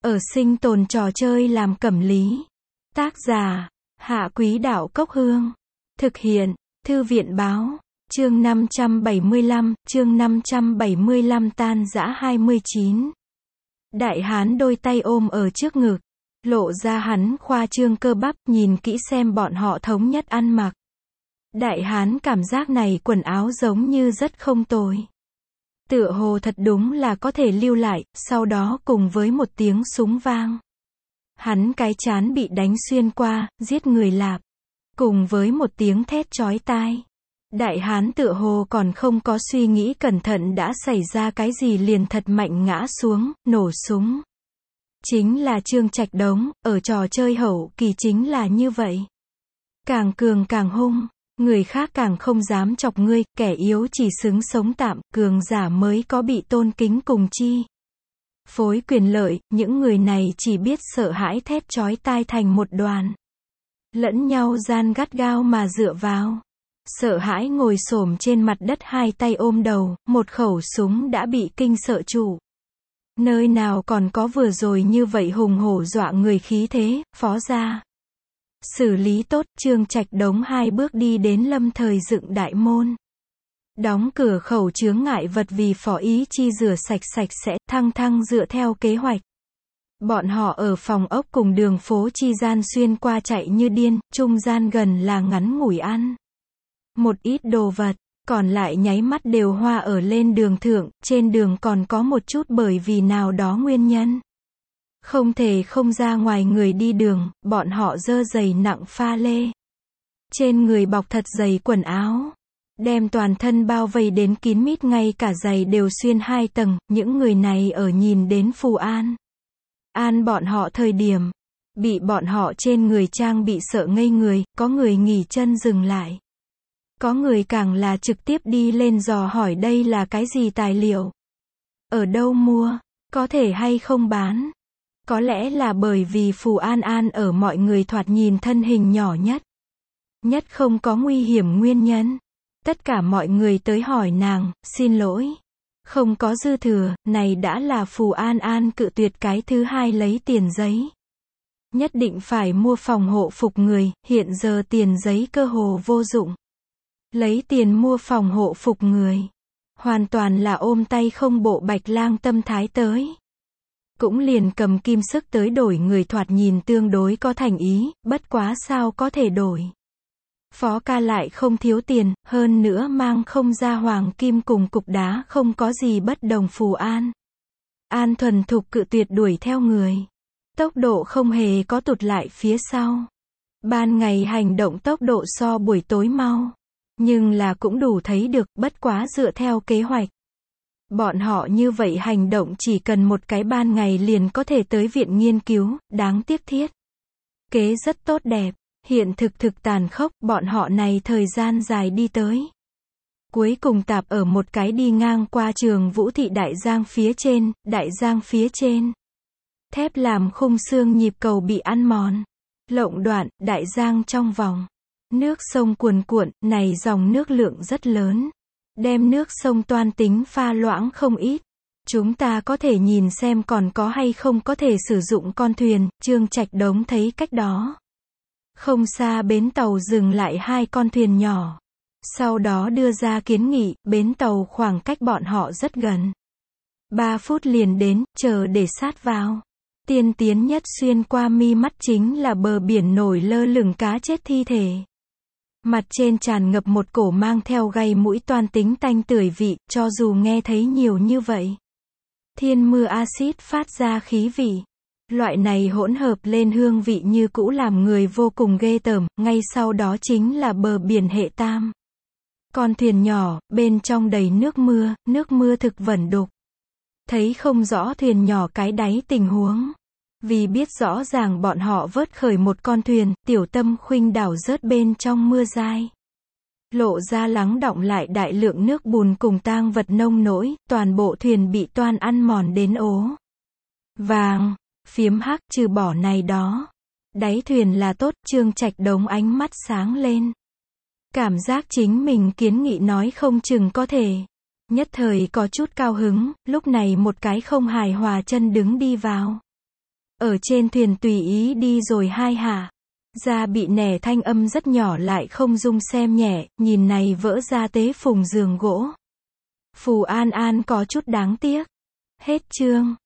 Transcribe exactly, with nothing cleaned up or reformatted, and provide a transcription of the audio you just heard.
Ở sinh tồn trò chơi làm cẩm lý. Tác giả, Hạ Quý Đạo Cốc Hương. Thực hiện, Thư viện Báo. Chương năm trăm bảy mươi lăm, chương năm trăm bảy mươi lăm tan rã hai mươi chín. Đại hán đôi tay ôm ở trước ngực, lộ ra hắn khoa trương cơ bắp, nhìn kỹ xem bọn họ thống nhất ăn mặc. Đại hán cảm giác này quần áo giống như rất không tồi. Tựa hồ thật đúng là có thể lưu lại, sau đó cùng với một tiếng súng vang. Hắn cái trán bị đánh xuyên qua, giết người lạp. Cùng với một tiếng thét chói tai. Đại hán tựa hồ còn không có suy nghĩ cẩn thận đã xảy ra cái gì liền thật mạnh ngã xuống, nổ súng. Chính là Trương Trạch Đống, ở trò chơi hậu kỳ chính là như vậy. Càng cường càng hung, người khác càng không dám chọc ngươi, kẻ yếu chỉ xứng sống tạm, cường giả mới có bị tôn kính cùng chi. Phối quyền lợi, những người này chỉ biết sợ hãi thét chói tai thành một đoàn. Lẫn nhau gian gắt gao mà dựa vào. Sợ hãi ngồi xổm trên mặt đất hai tay ôm đầu, một khẩu súng đã bị kinh sợ trụ. Nơi nào còn có vừa rồi như vậy hùng hổ dọa người khí thế, phó gia. Xử lý tốt, Trương Trạch Đống hai bước đi đến lâm thời dựng đại môn. Đóng cửa khẩu chướng ngại vật vì phó ý chi rửa sạch sạch sẽ, thăng thăng dựa theo kế hoạch. Bọn họ ở phòng ốc cùng đường phố chi gian xuyên qua chạy như điên, trung gian gần là ngắn ngủi ăn một ít đồ vật, còn lại nháy mắt đều hoa ở lên đường thượng, trên đường còn có một chút bởi vì nào đó nguyên nhân. Không thể không ra ngoài người đi đường, bọn họ dơ giày nặng pha lê. Trên người bọc thật dày quần áo, đem toàn thân bao vây đến kín mít, ngay cả giày đều xuyên hai tầng, những người này ở nhìn đến Phù An. An bọn họ thời điểm, bị bọn họ trên người trang bị sợ ngây người, có người nghỉ chân dừng lại. Có người càng là trực tiếp đi lên dò hỏi đây là cái gì tài liệu. Ở đâu mua, có thể hay không bán. Có lẽ là bởi vì Phù An An ở mọi người thoạt nhìn thân hình nhỏ nhất. Nhất không có nguy hiểm nguyên nhân. Tất cả mọi người tới hỏi nàng, xin lỗi. Không có dư thừa, này đã là Phù An An cự tuyệt cái thứ hai lấy tiền giấy. Nhất định phải mua phòng hộ phục người, hiện giờ tiền giấy cơ hồ vô dụng. Lấy tiền mua phòng hộ phục người. Hoàn toàn là ôm tay không bộ Bạch Lang tâm thái tới. Cũng liền cầm kim sức tới đổi người thoạt nhìn tương đối có thành ý, bất quá sao có thể đổi. Phó ca lại không thiếu tiền, hơn nữa mang không ra hoàng kim cùng cục đá không có gì bất đồng. Phù An An thuần thục cự tuyệt đuổi theo người. Tốc độ không hề có tụt lại phía sau. Ban ngày hành động tốc độ so buổi tối mau. Nhưng là cũng đủ thấy được, bất quá dựa theo kế hoạch. Bọn họ như vậy hành động chỉ cần một cái ban ngày liền có thể tới viện nghiên cứu, đáng tiếc thiết. Kế rất tốt đẹp, hiện thực thực tàn khốc, bọn họ này thời gian dài đi tới. Cuối cùng tạp ở một cái đi ngang qua trường Vũ Thị Đại Giang phía trên, Đại Giang phía trên. Thép làm khung xương nhịp cầu bị ăn mòn. Lộng đoạn, Đại Giang trong vòng. Nước sông cuồn cuộn, này dòng nước lượng rất lớn. Đem nước sông toan tính pha loãng không ít. Chúng ta có thể nhìn xem còn có hay không có thể sử dụng con thuyền. Trương Trạch Đống thấy cách đó. Không xa bến tàu dừng lại hai con thuyền nhỏ. Sau đó đưa ra kiến nghị, bến tàu khoảng cách bọn họ rất gần. Ba phút liền đến, chờ để sát vào. Tiên tiến nhất xuyên qua mi mắt chính là bờ biển nổi lơ lửng cá chết thi thể. Mặt trên tràn ngập một cổ mang theo gây mũi toan tính tanh tưởi vị, cho dù nghe thấy nhiều như vậy. Thiên mưa axit phát ra khí vị. Loại này hỗn hợp lên hương vị như cũ làm người vô cùng ghê tởm, ngay sau đó chính là bờ biển hệ tam. Con thuyền nhỏ, bên trong đầy nước mưa, nước mưa thực vẩn đục. Thấy không rõ thuyền nhỏ cái đáy tình huống. Vì biết rõ ràng bọn họ vớt khởi một con thuyền, Tiểu Tâm khuynh đảo rớt bên trong mưa dai. Lộ ra lắng đọng lại đại lượng nước bùn cùng tang vật nông nỗi, toàn bộ thuyền bị toan ăn mòn đến ố vàng, phiếm hắc, trừ bỏ này đó. Đáy thuyền là tốt, Trương Trạch Đống ánh mắt sáng lên. Cảm giác chính mình kiến nghị nói không chừng có thể. Nhất thời có chút cao hứng, lúc này một cái không hài hòa chân đứng đi vào. Ở trên thuyền tùy ý đi rồi hai hả? Ra bị nẻ thanh âm rất nhỏ lại không dung xem nhẹ, nhìn này vỡ ra tế phùng giường gỗ. Phù An An có chút đáng tiếc. Hết chương.